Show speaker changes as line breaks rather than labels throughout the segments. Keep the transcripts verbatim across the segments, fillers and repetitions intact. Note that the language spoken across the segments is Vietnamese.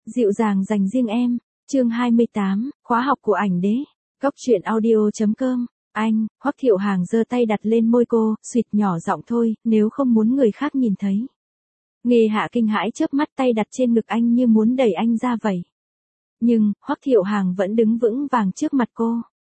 Dịu dàng dành riêng em, chương hai mươi tám, khóa học của ảnh đế. Góc truyện audio.com, anh, Hoắc Thiệu Hàng giơ tay đặt lên môi cô, suýt nhỏ giọng thôi, nếu không muốn người khác nhìn thấy. Nghe Hạ kinh hãi chớp mắt, tay đặt trên ngực anh như muốn đẩy anh ra vậy. Nhưng, Hoắc Thiệu Hàng vẫn đứng vững vàng trước mặt cô.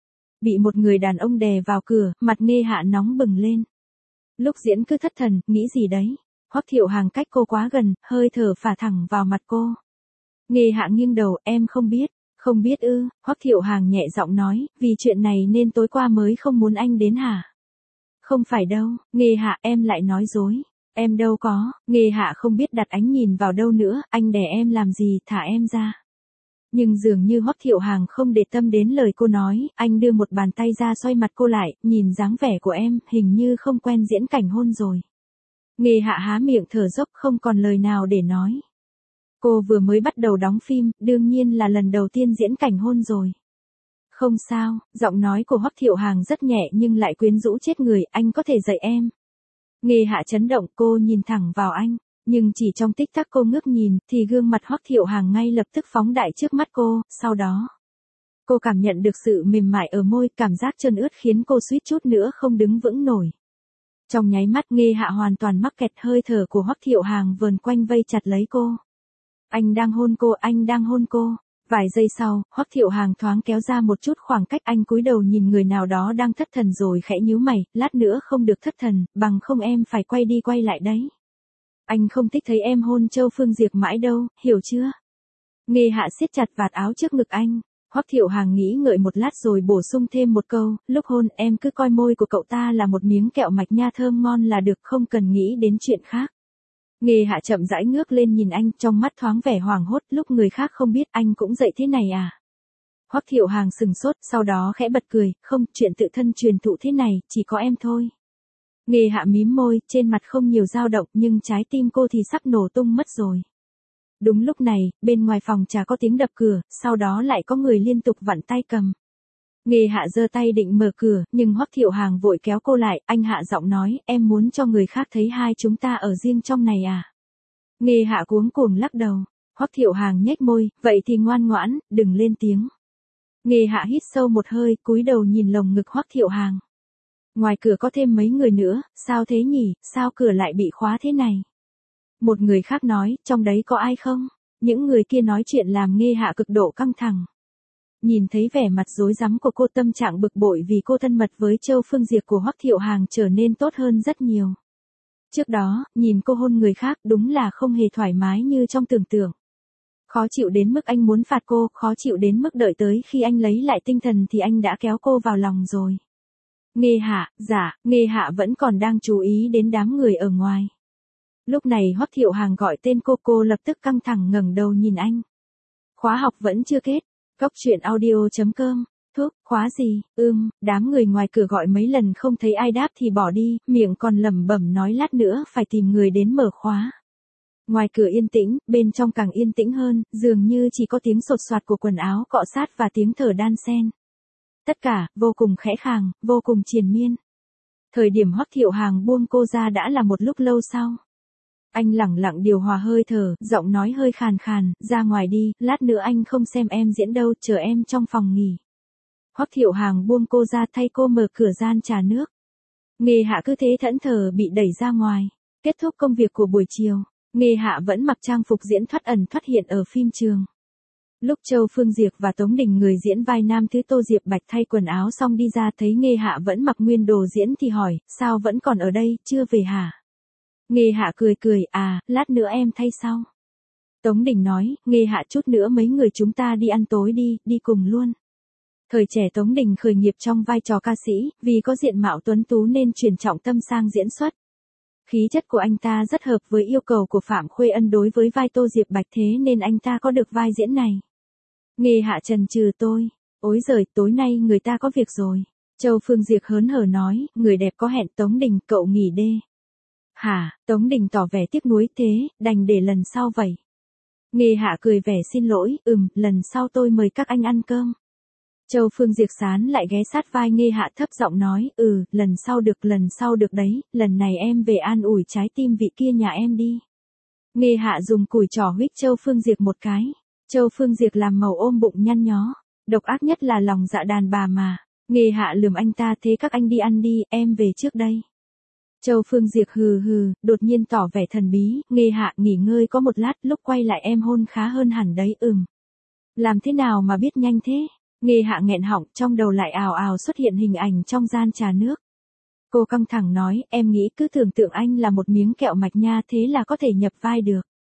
Bị một người đàn ông đè vào cửa, mặt Nghe Hạ nóng bừng lên. Lúc diễn cứ thất thần, nghĩ gì đấy. Hoắc Thiệu Hàng cách cô quá gần, hơi thở phả thẳng vào mặt cô. Nghe Hạ nghiêng đầu, em không biết. Không biết ư? Hoắc Thiệu Hàng nhẹ giọng nói, vì chuyện này nên tối qua mới không muốn anh đến hả? Không phải đâu, Nghe Hạ, em lại nói dối. Em đâu có. Nghe Hạ không biết đặt ánh nhìn vào đâu nữa, anh đè em làm gì, thả em ra. Nhưng dường như Hoắc Thiệu Hàng không để tâm đến lời cô nói, anh đưa một bàn tay ra xoay mặt cô lại, nhìn dáng vẻ của em, hình như không quen diễn cảnh hôn rồi. Nghe Hạ há miệng thở dốc, không còn lời nào để nói. Cô vừa mới bắt đầu đóng phim, đương nhiên là lần đầu tiên diễn cảnh hôn rồi. Không sao, giọng nói của Hoắc Thiệu Hàng rất nhẹ nhưng lại quyến rũ chết người, anh có thể dạy em. Nghe Hạ chấn động, cô nhìn thẳng vào anh, nhưng chỉ trong tích tắc cô ngước nhìn, thì gương mặt Hoắc Thiệu Hàng ngay lập tức phóng đại trước mắt cô, sau đó. Cô cảm nhận được sự mềm mại ở môi, cảm giác trơn ướt khiến cô suýt chút nữa không đứng vững nổi. Trong nháy mắt Nghe Hạ hoàn toàn mắc kẹt, hơi thở của Hoắc Thiệu Hàng vờn quanh vây chặt lấy cô. Anh đang hôn cô, anh đang hôn cô. Vài giây sau, Hoắc Thiệu Hàng thoáng kéo ra một chút khoảng cách, anh cúi đầu nhìn người nào đó đang thất thần rồi khẽ nhíu mày, lát nữa không được thất thần, bằng không em phải quay đi quay lại đấy. Anh không thích thấy em hôn Châu Phương Diệp mãi đâu, hiểu chưa? Nghe Hạ siết chặt vạt áo trước ngực anh. Hoắc Thiệu Hàng nghĩ ngợi một lát rồi bổ sung thêm một câu, lúc hôn em cứ coi môi của cậu ta là một miếng kẹo mạch nha thơm ngon là được, không cần nghĩ đến chuyện khác. Nghe Hạ chậm rãi ngước lên nhìn anh, trong mắt thoáng vẻ hoảng hốt, lúc người khác không biết anh cũng dậy thế này à? Hoắc Thiệu Hàng sừng sốt, sau đó khẽ bật cười, không, chuyện tự thân truyền thụ thế này, chỉ có em thôi. Nghe Hạ mím môi, trên mặt không nhiều dao động nhưng trái tim cô thì sắp nổ tung mất rồi. Đúng lúc này, bên ngoài phòng trà có tiếng đập cửa, sau đó lại có người liên tục vặn tay cầm. Nghe Hạ giơ tay định mở cửa, nhưng Hoắc Thiệu Hàng vội kéo cô lại, anh hạ giọng nói, em muốn cho người khác thấy hai chúng ta ở riêng trong này à? Nghe Hạ cuống cuồng lắc đầu. Hoắc Thiệu Hàng nhếch môi, vậy thì ngoan ngoãn, đừng lên tiếng. Nghe Hạ hít sâu một hơi, cúi đầu nhìn lồng ngực Hoắc Thiệu Hàng. Ngoài cửa có thêm mấy người nữa, sao thế nhỉ, sao cửa lại bị khóa thế này? Một người khác nói, trong đấy có ai không? Những người kia nói chuyện làm Nghe Hạ cực độ căng thẳng. Nhìn thấy vẻ mặt rối rắm của cô, tâm trạng bực bội vì cô thân mật với Châu Phương Diệp của Hoắc Thiệu Hàng trở nên tốt hơn rất nhiều. Trước đó, nhìn cô hôn người khác đúng là không hề thoải mái như trong tưởng tượng. Khó chịu đến mức anh muốn phạt cô, khó chịu đến mức đợi tới khi anh lấy lại tinh thần thì anh đã kéo cô vào lòng rồi. Nghe Hạ, dạ, Nghe Hạ vẫn còn đang chú ý đến đám người ở ngoài. Lúc này Hoắc Thiệu Hàng gọi tên cô, cô lập tức căng thẳng ngẩng đầu nhìn anh. Khóa học vẫn chưa kết. Góc truyện audio.com, thuốc, khóa gì, ưm, đám người ngoài cửa gọi mấy lần không thấy ai đáp thì bỏ đi, miệng còn lẩm bẩm nói lát nữa phải tìm người đến mở khóa. Ngoài cửa yên tĩnh, bên trong càng yên tĩnh hơn, dường như chỉ có tiếng sột soạt của quần áo cọ sát và tiếng thở đan xen. Tất cả, vô cùng khẽ khàng, vô cùng triền miên. Thời điểm Hoắc Thiệu Hàng buông cô ra đã là một lúc lâu sau. Anh lẳng lặng điều hòa hơi thở, giọng nói hơi khàn khàn, ra ngoài đi, lát nữa anh không xem em diễn đâu, chờ em trong phòng nghỉ. Hoắc Thiệu Hàng buông cô ra, thay cô mở cửa gian trà nước. Nghe Hạ cứ thế thẫn thờ bị đẩy ra ngoài. Kết thúc công việc của buổi chiều, Nghe Hạ vẫn mặc trang phục diễn thoát ẩn thoát hiện ở phim trường. Lúc Châu Phương Diệp và Tống Đình, người diễn vai nam thứ Tô Diệp Bạch, thay quần áo xong đi ra thấy Nghe Hạ vẫn mặc nguyên đồ diễn thì hỏi, sao vẫn còn ở đây, chưa về hả? Nghe Hạ cười cười, à, lát nữa em thay sau. Tống Đình nói, Nghe Hạ chút nữa mấy người chúng ta đi ăn tối đi, đi cùng luôn. Thời trẻ Tống Đình khởi nghiệp trong vai trò ca sĩ, vì có diện mạo tuấn tú nên chuyển trọng tâm sang diễn xuất. Khí chất của anh ta rất hợp với yêu cầu của Phạm Khuê Ân đối với vai Tô Diệp Bạch, thế nên anh ta có được vai diễn này. Nghe Hạ chần chừ tôi, ối giời, tối nay người ta có việc rồi. Châu Phương Diệp hớn hở nói, người đẹp có hẹn. Tống Đình, cậu nghỉ đê. Hả, Tống Đình tỏ vẻ tiếc nuối, thế, đành để lần sau vậy. Nghe Hạ cười vẻ xin lỗi, ừm, lần sau tôi mời các anh ăn cơm. Châu Phương Diệp sán lại ghé sát vai Nghe Hạ thấp giọng nói, ừ, lần sau được, lần sau được đấy, lần này em về an ủi trái tim vị kia nhà em đi. Nghe Hạ dùng cùi trỏ huých Châu Phương Diệp một cái. Châu Phương Diệc làm màu ôm bụng nhăn nhó, độc ác nhất là lòng dạ đàn bà mà. Nghê Hạ lườm anh ta, thế các anh đi ăn đi, em về trước đây. Châu Phương Diệc hừ hừ, đột nhiên tỏ vẻ thần bí, Nghê Hạ nghỉ ngơi có một lát, lúc quay lại em hôn khá hơn hẳn đấy. Ừm. Làm thế nào mà biết nhanh thế? Nghê Hạ nghẹn họng, trong đầu lại ào ào xuất hiện hình ảnh trong gian trà nước. Cô căng thẳng nói, em nghĩ cứ tưởng tượng anh là một miếng kẹo mạch nha, thế là có thể nhập vai được.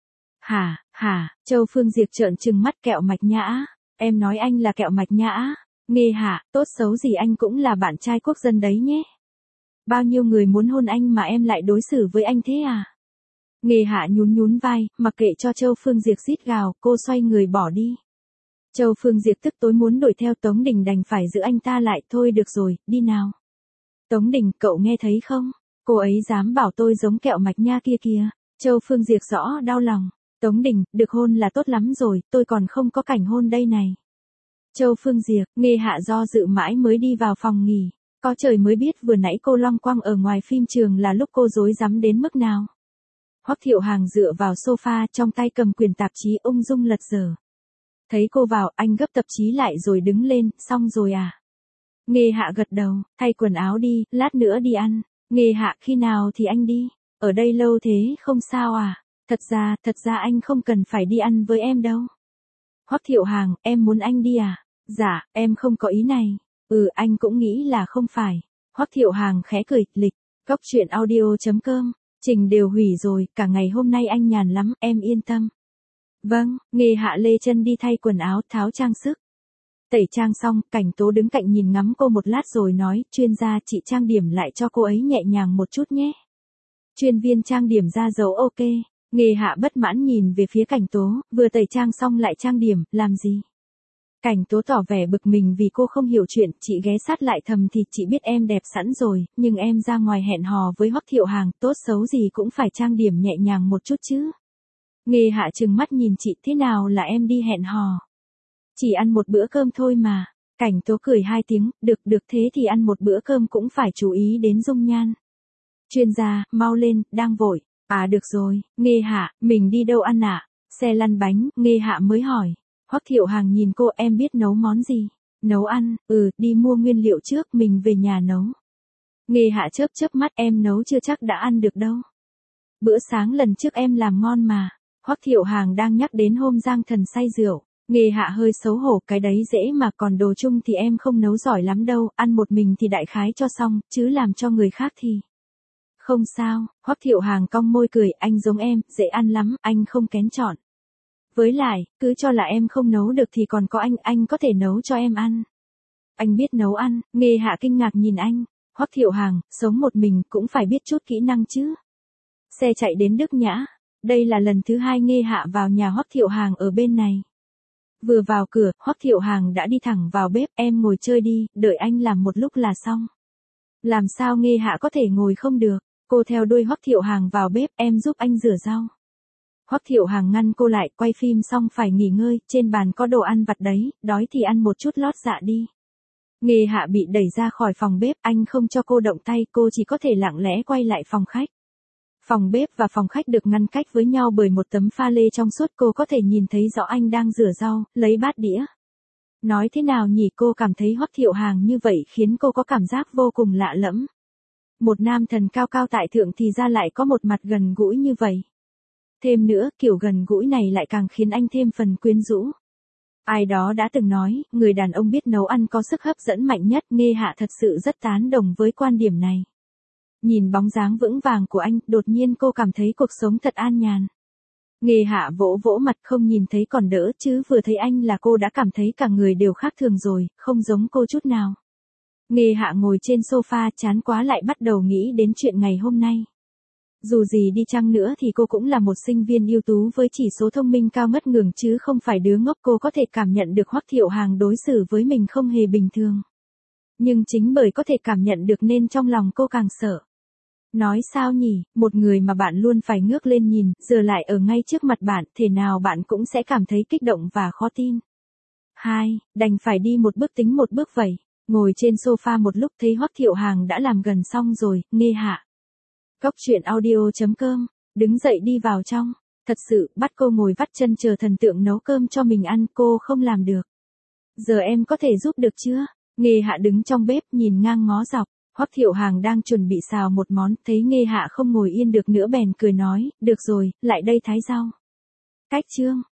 Hả, hả, Châu Phương Diệc trợn trừng mắt, kẹo mạch nhã. Em nói anh là kẹo mạch nhã. Nghê Hạ, tốt xấu gì anh cũng là bạn trai quốc dân đấy nhé. Bao nhiêu người muốn hôn anh mà em lại đối xử với anh thế à? Nghê Hạ nhún nhún vai, mặc kệ cho Châu Phương Diệc rít gào, cô xoay người bỏ đi. Châu Phương Diệc tức tối muốn đuổi theo Tống Đình, đành phải giữ anh ta lại, thôi được rồi, đi nào. Tống Đình, cậu nghe thấy không? Cô ấy dám bảo tôi giống kẹo mạch nha kia kìa. Châu Phương Diệc rõ đau lòng. Tống Đình, được hôn là tốt lắm rồi, tôi còn không có cảnh hôn đây này. Châu Phương Diệc, Nghê Hạ do dự mãi mới đi vào phòng nghỉ. Có trời mới biết vừa nãy cô loanh quanh ở ngoài phim trường là lúc cô rối rắm đến mức nào. Hoắc Thiệu Hàng dựa vào sofa, trong tay cầm quyển tạp chí ung dung lật dở. Thấy cô vào, anh gấp tạp chí lại rồi đứng lên, xong rồi à? Nghê Hạ gật đầu, thay quần áo đi, lát nữa đi ăn. Nghê Hạ, khi nào thì anh đi? Ở đây lâu thế không sao à? Thật ra, thật ra anh không cần phải đi ăn với em đâu. Hoắc Thiệu Hàng, em muốn anh đi à? Dạ, em không có ý này. Ừ, anh cũng nghĩ là không phải. Hoắc Thiệu Hàng khẽ cười, lịch. Cốc truyện audio chấm com. Trình đều hủy rồi, cả ngày hôm nay anh nhàn lắm, em yên tâm. Vâng, Nghê Hạ lê chân đi thay quần áo, tháo trang sức. Tẩy trang xong, Cảnh Tố đứng cạnh nhìn ngắm cô một lát rồi nói, chuyên gia chị trang điểm lại cho cô ấy nhẹ nhàng một chút nhé. Chuyên viên trang điểm ra dấu ok. Nghê Hạ bất mãn nhìn về phía Cảnh Tố, vừa tẩy trang xong lại trang điểm, làm gì? Cảnh Tố tỏ vẻ bực mình vì cô không hiểu chuyện, chị ghé sát lại thầm thì chị biết em đẹp sẵn rồi, nhưng em ra ngoài hẹn hò với Hoắc Thiệu Hàng, tốt xấu gì cũng phải trang điểm nhẹ nhàng một chút chứ. Nghê Hạ trừng mắt nhìn chị, thế nào là em đi hẹn hò? Chỉ ăn một bữa cơm thôi mà. Cảnh Tố cười hai tiếng, được được thế thì ăn một bữa cơm cũng phải chú ý đến dung nhan. Chuyên gia, mau lên, đang vội. À được rồi, Nghê Hạ, mình đi đâu ăn ạ? À? Xe lăn bánh, Nghê Hạ mới hỏi. Hoắc Thiệu Hàng nhìn cô, em biết nấu món gì? Nấu ăn, ừ, đi mua nguyên liệu trước, mình về nhà nấu. Nghê Hạ chớp chớp mắt, em nấu chưa chắc đã ăn được đâu. Bữa sáng lần trước em làm ngon mà. Hoắc Thiệu Hàng đang nhắc đến hôm Giang Thần say rượu. Nghê Hạ hơi xấu hổ, cái đấy dễ mà, còn đồ chung thì em không nấu giỏi lắm đâu, ăn một mình thì đại khái cho xong, chứ làm cho người khác thì... Không sao, Hoắc Thiệu Hàng cong môi cười, anh giống em, dễ ăn lắm, anh không kén chọn. Với lại, cứ cho là em không nấu được thì còn có anh, anh có thể nấu cho em ăn. Anh biết nấu ăn, Nghê Hạ kinh ngạc nhìn anh. Hoắc Thiệu Hàng, sống một mình cũng phải biết chút kỹ năng chứ. Xe chạy đến Đức Nhã. Đây là lần thứ hai Nghê Hạ vào nhà Hoắc Thiệu Hàng ở bên này. Vừa vào cửa, Hoắc Thiệu Hàng đã đi thẳng vào bếp, em ngồi chơi đi, đợi anh làm một lúc là xong. Làm sao Nghê Hạ có thể ngồi không được? Cô theo đuôi Hoắc Thiệu Hàng vào bếp, em giúp anh rửa rau. Hoắc Thiệu Hàng ngăn cô lại, quay phim xong phải nghỉ ngơi, trên bàn có đồ ăn vặt đấy, đói thì ăn một chút lót dạ đi. Nghê Hạ bị đẩy ra khỏi phòng bếp, anh không cho cô động tay, cô chỉ có thể lặng lẽ quay lại phòng khách. Phòng bếp và phòng khách được ngăn cách với nhau bởi một tấm pha lê trong suốt, cô có thể nhìn thấy rõ anh đang rửa rau, lấy bát đĩa. Nói thế nào nhỉ, cô cảm thấy Hoắc Thiệu Hàng như vậy khiến cô có cảm giác vô cùng lạ lẫm. Một nam thần cao cao tại thượng thì ra lại có một mặt gần gũi như vậy. Thêm nữa, kiểu gần gũi này lại càng khiến anh thêm phần quyến rũ. Ai đó đã từng nói, người đàn ông biết nấu ăn có sức hấp dẫn mạnh nhất, Nghê Hạ thật sự rất tán đồng với quan điểm này. Nhìn bóng dáng vững vàng của anh, đột nhiên cô cảm thấy cuộc sống thật an nhàn. Nghê Hạ vỗ vỗ mặt, không nhìn thấy còn đỡ, chứ vừa thấy anh là cô đã cảm thấy cả người đều khác thường rồi, không giống cô chút nào. Nghê Hạ ngồi trên sofa, chán quá lại bắt đầu nghĩ đến chuyện ngày hôm nay. Dù gì đi chăng nữa thì cô cũng là một sinh viên ưu tú với chỉ số thông minh cao ngất ngường chứ không phải đứa ngốc, cô có thể cảm nhận được Hoắc Thiệu Hàng đối xử với mình không hề bình thường. Nhưng chính bởi có thể cảm nhận được nên trong lòng cô càng sợ. Nói sao nhỉ, một người mà bạn luôn phải ngước lên nhìn, giờ lại ở ngay trước mặt bạn, thế nào bạn cũng sẽ cảm thấy kích động và khó tin. Hai, đành phải đi một bước tính một bước vậy. Ngồi trên sofa một lúc thấy Hoắc Thiệu Hàng đã làm gần xong rồi, Nghê Hạ. Cốc truyện audio chấm com, đứng dậy đi vào trong. Thật sự, bắt cô ngồi vắt chân chờ thần tượng nấu cơm cho mình ăn, cô không làm được. Giờ em có thể giúp được chưa? Nghê Hạ đứng trong bếp nhìn ngang ngó dọc. Hoắc Thiệu Hàng đang chuẩn bị xào một món, thấy Nghê Hạ không ngồi yên được nữa bèn cười nói, được rồi, lại đây thái rau. Cách chương.